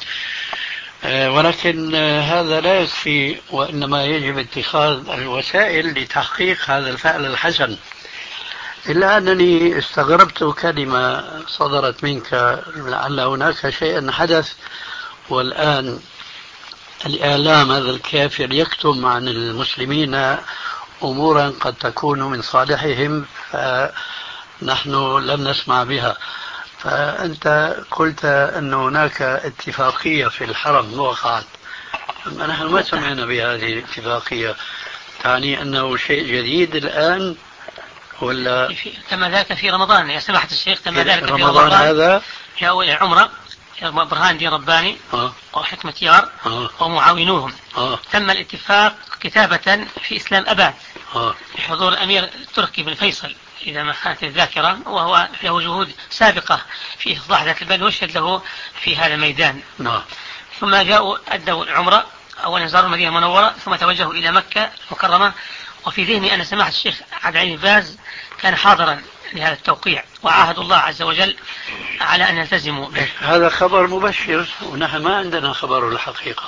Speaker 4: ولكن هذا لا يكفي، وإنما يجب اتخاذ الوسائل لتحقيق هذا الفعل الحسن. إلا أنني استغربت كلمة صدرت منك، لعل هناك شيئا حدث والآن الإعلام هذا الكافر يكتم عن المسلمين أمورا قد تكون من صالحهم فنحن لم نسمع بها. فأنت قلت أن هناك اتفاقية في الحرم وقعت، أما نحن ما سمعنا بهذه الاتفاقية. تعني أنه شيء جديد الآن ولا
Speaker 3: كما ذاك في رمضان يا سماحة الشيخ؟ كما ذاك في
Speaker 4: رمضان,
Speaker 3: رمضان
Speaker 4: هذا
Speaker 3: جاءوا إلى عمرة برهان دين رباني
Speaker 4: آه.
Speaker 3: وحكمة يار
Speaker 4: آه.
Speaker 3: ومعاونوهم آه. تم الاتفاق كتابة في إسلام أباد آه. بحضور الأمير التركي بن فيصل إذا ما خانت الذاكرة، وهو له جهود سابقة في إصلاح ذات البال وشهد له في هذا الميدان. آه. ثم جاءوا أدوا العمرة، أولا زاروا المدينة المنورة ثم توجهوا إلى مكة المكرمة. وفي ذهني أن سماحة الشيخ عبد العزيز باز كان حاضرا لهذا التوقيع، وعاهد الله عز وجل على أن يلتزموا به.
Speaker 4: هذا خبر مبشر، ونحن ما عندنا خبر الحقيقة،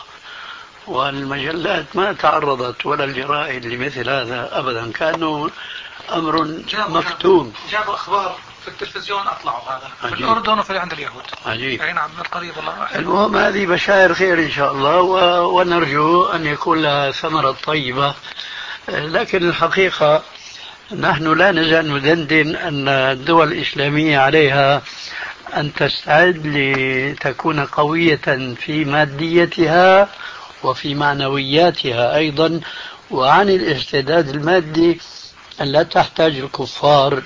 Speaker 4: والمجلات ما تعرضت ولا الجرائد لمثل هذا أبدا، كأنه أمر مكتوم.
Speaker 5: جابوا أخبار في التلفزيون أطلعوا هذا في الأردن وفي عند اليهود.
Speaker 4: عجيب.
Speaker 5: يعني نعم قريب والله.
Speaker 4: المهم هذه بشائر خير إن شاء الله، و... ونرجو أن يكون لها ثمرة طيبة. لكن الحقيقة نحن لا نزال ندندن أن الدول الإسلامية عليها أن تستعد لتكون قوية في ماديتها وفي معنوياتها أيضا، وعن الاستعداد المادي أن لا تحتاج الكفار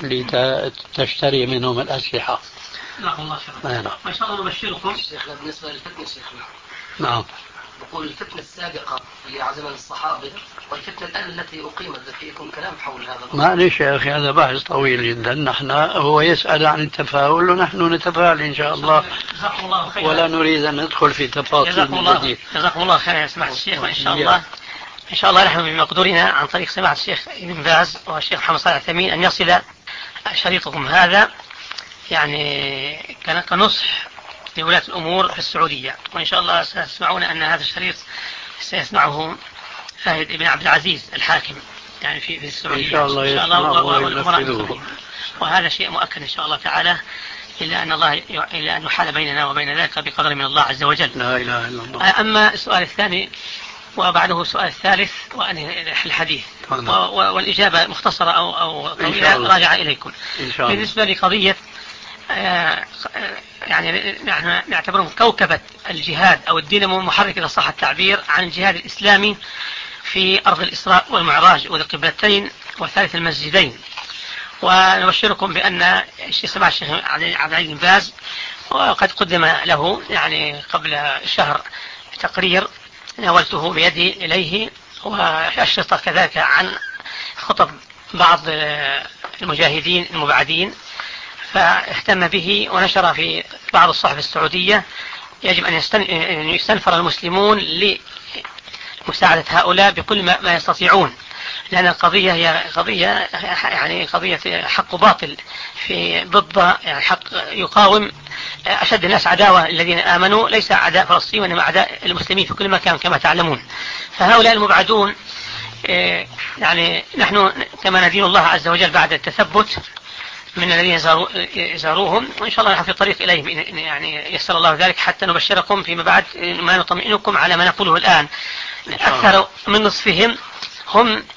Speaker 4: لتشتري منهم الأسلحة.
Speaker 3: نعم الله شكرا. ما شاء الله نبشركم
Speaker 2: شيخنا بالنسبة للفتنة شيخنا.
Speaker 4: نعم.
Speaker 2: نقول الفتنة السابقة اللي على زمن الصحابة والفتنة الآن التي أقيمت فيكم كلام حول هذا.
Speaker 4: معلش يا أخي هذا بحث طويل جدا. نحن هو يسأل عن التفاؤل ونحن نتفاعل إن شاء الله، ولا نريد أن ندخل في تفاصيل.
Speaker 3: جزاكم الله جزاكم الله خير يا سماحة الشيخ. وإن شاء الله إن شاء الله نحن بمقدورنا عن طريق سماحة الشيخ ابن باز والشيخ محمد صالح الثمين أن يصل شريطكم هذا يعني كنصح لولاة الأمور في السعودية. وإن شاء الله ستسمعون أن هذا الشريط سيسمعه فهد ابن عبد العزيز الحاكم يعني في في السعودية
Speaker 4: إن شاء الله يسمعه وينفذه،
Speaker 3: وهذا شيء مؤكد إن شاء الله تعالى، إلا أن الله إلا أن يحال بيننا وبين ذلك بقدر من الله عز وجل.
Speaker 4: لا إله إلا الله.
Speaker 3: أما السؤال الثاني وبعده السؤال الثالث وأنهي الحديث والإجابة مختصرة أو أو طويلة راجعة إليكم.
Speaker 4: إن شاء الله.
Speaker 3: بالنسبة لقضية يعني نحن نعتبرهم كوكبة الجهاد أو الدينامو المحرك إذا صح التعبير عن الجهاد الإسلامي في أرض الإسراء والمعراج وذي القبلتين وثالث المسجدين. ونبشركم بأن الشيخ سماحة الشيخ عبد العزيز بن باز وقد قدم له يعني قبل شهر تقرير ناولته بيدي إليه وأشرطة كذلك عن خطب بعض المجاهدين المبعدين، فاهتم به ونشر في بعض الصحف السعودية. يجب أن يستنفر المسلمون لمساعدة هؤلاء بكل ما يستطيعون، لأن القضية هي قضية يعني قضية حق باطل في ضد يعني حق يقاوم أشد الناس عداوة الذين آمنوا، ليس أعداء فلسطين وإنما أعداء المسلمين في كل مكان كما تعلمون. فهؤلاء المبعدون يعني نحن كما ندين الله عز وجل بعد التثبت من الذين زاروهم، وإن شاء الله نحن في الطريق إليهم يعني يسر الله ذلك حتى نبشركم فيما بعد ما نطمئنكم على ما نقوله الآن. أكثر من نصفهم هم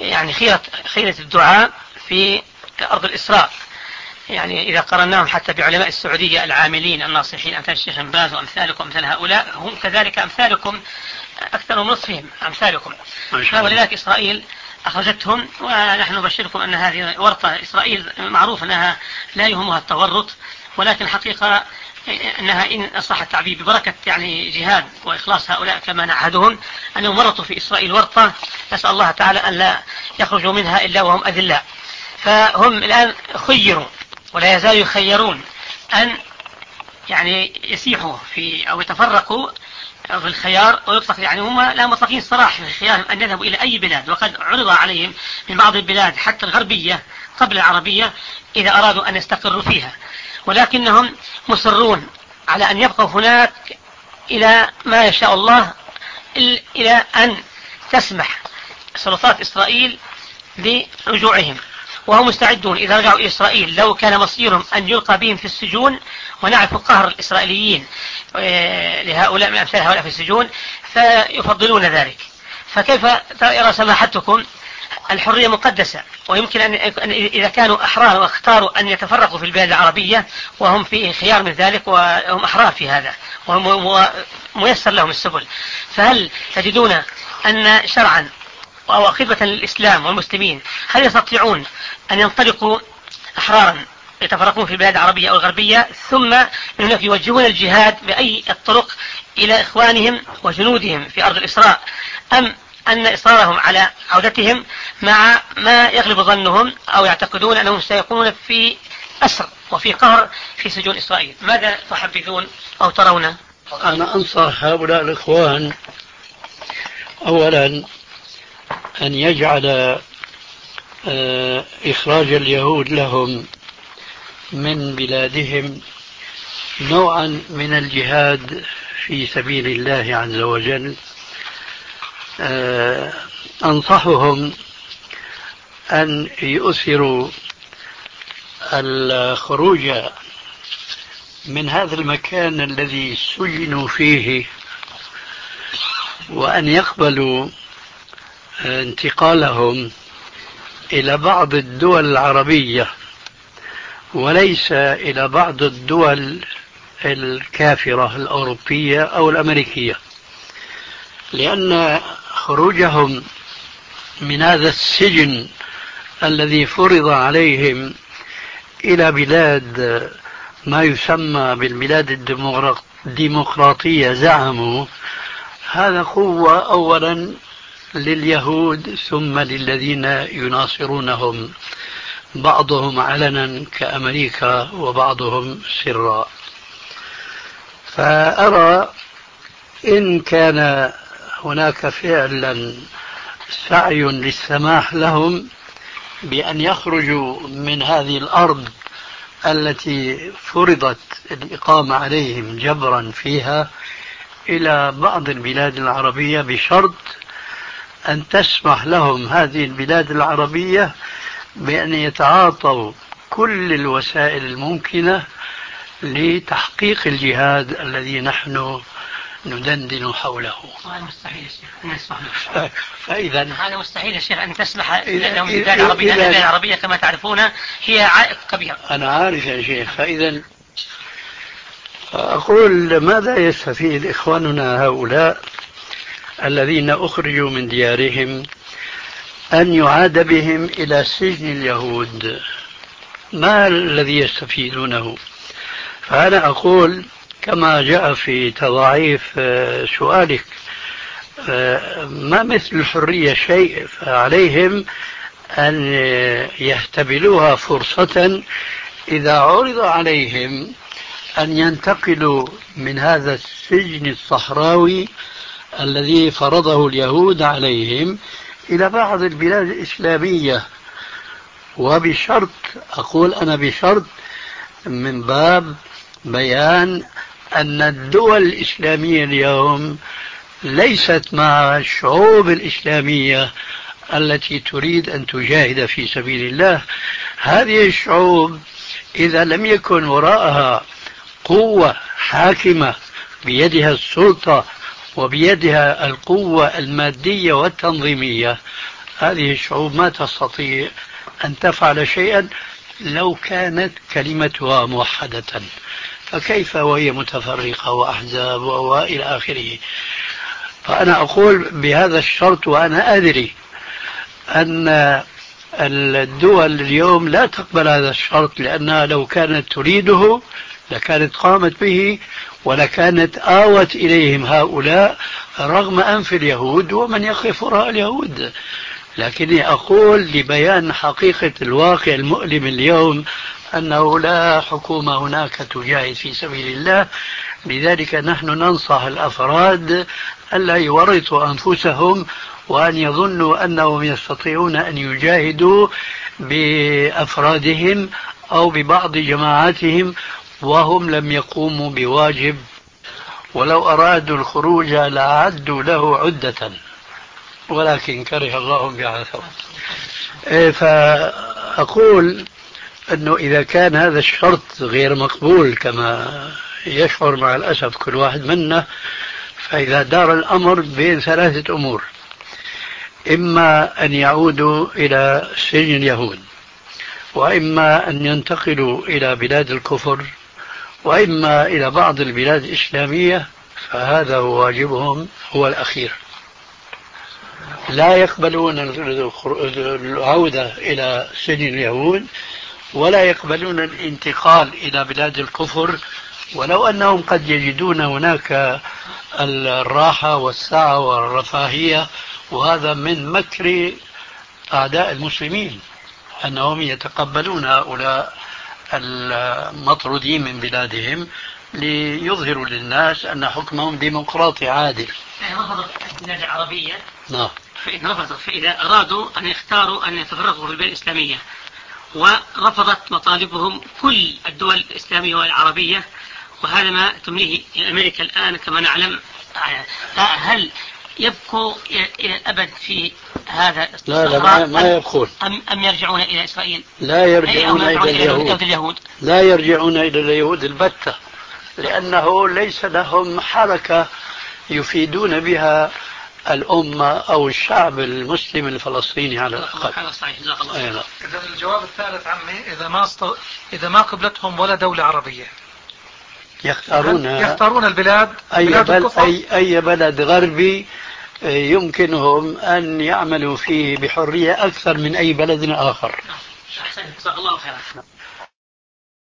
Speaker 3: يعني خيرة خيرة الدعاء في أرض الإسراء. يعني إذا قرناهم حتى بعلماء السعودية العاملين الناصحين أمثال الشيخ بن باز وأمثالكم أمثال هؤلاء، هم كذلك أمثالكم، أكثر من نصفهم أمثالكم. ولذلك إسرائيل أخرجتهم، ونحن نبشركم أن هذه ورطة. إسرائيل معروف أنها لا يهمها التورط، ولكن حقيقة أنها إن صح التعبير ببركة يعني جهاد وإخلاص هؤلاء كما نعهدهم، أنهم ورطوا في إسرائيل ورطة نسأل الله تعالى أن لا يخرجوا منها إلا وهم أذلاء. فهم الآن خيروا ولا يزالوا يخيرون أن يعني يسيحوا في أو يتفرقوا في الخيار ويطلق، يعني هم لا مطلقين صراحة في خيارهم أن يذهبوا إلى أي بلاد، وقد عرض عليهم من بعض البلاد حتى الغربية قبل العربية إذا أرادوا أن يستقروا فيها، ولكنهم مصرون على أن يبقوا هناك إلى ما يشاء الله، إلى أن تسمح سلطات إسرائيل برجوعهم. وهم مستعدون إذا رجعوا إلى إسرائيل لو كان مصيرهم أن يلقى بهم في السجون، ونعرف قهر الإسرائيليين لهؤلاء من أمثال هؤلاء في السجون، فيفضلون ذلك. فكيف يرى سماحتكم الحرية مقدسة، ويمكن أن إذا كانوا أحرار واختاروا أن يتفرقوا في البلاد العربية وهم في خيار من ذلك وهم أحرار في هذا وهم ميسر لهم السبل، فهل تجدون أن شرعا أو خدمة للإسلام والمسلمين هل يستطيعون أن ينطلقوا أحرارا يتفرقون في البلاد العربية أو الغربية، ثم من هناك يوجهون الجهاد بأي الطرق إلى إخوانهم وجنودهم في أرض الإسراء، أم أن إصرارهم على عودتهم مع ما يغلب ظنهم أو يعتقدون أنهم سيكونون في أسر وفي قهر في سجون إسرائيل؟ ماذا تحبذون أو ترون؟
Speaker 4: أنا أنصح هؤلاء الإخوان أولا أن يجعل إخراج اليهود لهم من بلادهم نوعا من الجهاد في سبيل الله عز وجل. أنصحهم أن يؤثروا الخروج من هذا المكان الذي سجنوا فيه، وأن يقبلوا انتقالهم إلى بعض الدول العربية وليس إلى بعض الدول الكافرة الأوروبية أو الأمريكية، لأن خروجهم من هذا السجن الذي فرض عليهم إلى بلاد ما يسمى بالبلاد الديمقراطية زعموا، هذا قوة أولا لليهود ثم للذين يناصرونهم، بعضهم علنا كأمريكا وبعضهم سرا. فأرى إن كان هناك فعلا سعي للسماح لهم بأن يخرجوا من هذه الأرض التي فرضت الإقامة عليهم جبرا فيها إلى بعض البلاد العربية، بشرط أن تسمح لهم هذه البلاد العربية بأن يتعاطوا كل الوسائل الممكنة لتحقيق الجهاد الذي نحن ندندن حوله.
Speaker 3: هذا مستحيل يا شيخ.
Speaker 4: فإذا
Speaker 3: هذا مستحيل يا شيخ أن تسمح لهم بالبلاد العربية. البلاد العربية كما تعرفون هي عائق كبير.
Speaker 4: أنا عارف يا شيخ. فإذا أقول ماذا يستفيد إخواننا هؤلاء الذين أخرجوا من ديارهم أن يعاد بهم إلى سجن اليهود؟ ما الذي يستفيدونه؟ فأنا أقول كما جاء في تضاعيف سؤالك، ما مثل الحرية شيء، فعليهم أن يهتبلوها فرصة إذا عرض عليهم أن ينتقلوا من هذا السجن الصحراوي الذي فرضه اليهود عليهم إلى بعض البلاد الإسلامية، وبشرط، أقول أنا بشرط من باب بيان أن الدول الإسلامية اليوم ليست مع الشعوب الإسلامية التي تريد أن تجاهد في سبيل الله. هذه الشعوب إذا لم يكن وراءها قوة حاكمة بيدها السلطة وبيدها القوة المادية والتنظيمية، هذه الشعوب ما تستطيع أن تفعل شيئا لو كانت كلمتها موحدة، فكيف وهي متفرقة وأحزاب وإلى آخره. فأنا أقول بهذا الشرط وأنا أدري أن الدول اليوم لا تقبل هذا الشرط، لأنها لو كانت تريده لكانت قامت به ولكانت آوت إليهم هؤلاء رغم أنف اليهود ومن يقف وراء اليهود. لكني أقول لبيان حقيقة الواقع المؤلم اليوم أنه لا حكومة هناك تجاهد في سبيل الله. لذلك نحن ننصح الأفراد ألا يورطوا أنفسهم وأن يظنوا أنهم يستطيعون أن يجاهدوا بأفرادهم أو ببعض جماعاتهم وهم لم يقوموا بواجب، ولو أرادوا الخروج لأعدوا له عدة ولكن كره الله بعثهم. فأقول أنه إذا كان هذا الشرط غير مقبول كما يشعر مع الأسف كل واحد منا، فإذا دار الأمر بين ثلاثة أمور: إما أن يعودوا إلى سجن اليهود، وإما أن ينتقلوا إلى بلاد الكفر، وإما إلى بعض البلاد الإسلامية، فهذا هو واجبهم هو الأخير. لا يقبلون العودة إلى سجن اليهود ولا يقبلون الانتقال إلى بلاد الكفر، ولو أنهم قد يجدون هناك الراحة والسعة والرفاهية، وهذا من مكر أعداء المسلمين أنهم يتقبلون هؤلاء المطرودين من بلادهم ليظهروا للناس أن حكمهم ديمقراطي عادل.
Speaker 3: رفضت البلاد العربية.
Speaker 4: نعم.
Speaker 3: فإن رفضت، فإذا أرادوا أن يختاروا أن يتفرغوا في البلاد الإسلامية، ورفضت مطالبهم كل الدول الإسلامية والعربية، وهذا ما تمليه أمريكا الآن كما نعلم. هل يبقوا إلى الأبد في هذا
Speaker 4: لا لا ما يبقون
Speaker 3: أم, أم يرجعون إلى إسرائيل؟
Speaker 4: لا يرجعون إلى اليهود.
Speaker 3: اليهود
Speaker 4: لا يرجعون إلى اليهود البتة، لأنه ليس لهم حركة يفيدون بها الأمة أو الشعب المسلم الفلسطيني على الأقل.
Speaker 5: إذا الجواب الثالث عمي، إذا ما است... إذا ما قبلتهم ولا دولة عربية
Speaker 4: يختارون
Speaker 5: يختارون البلاد
Speaker 4: أي
Speaker 5: بلاد
Speaker 4: بلد أي أي بلد غربي يمكنهم أن يعملوا فيه بحرية أكثر من أي بلد آخر.
Speaker 3: أحسن، جزاك الله خيرا.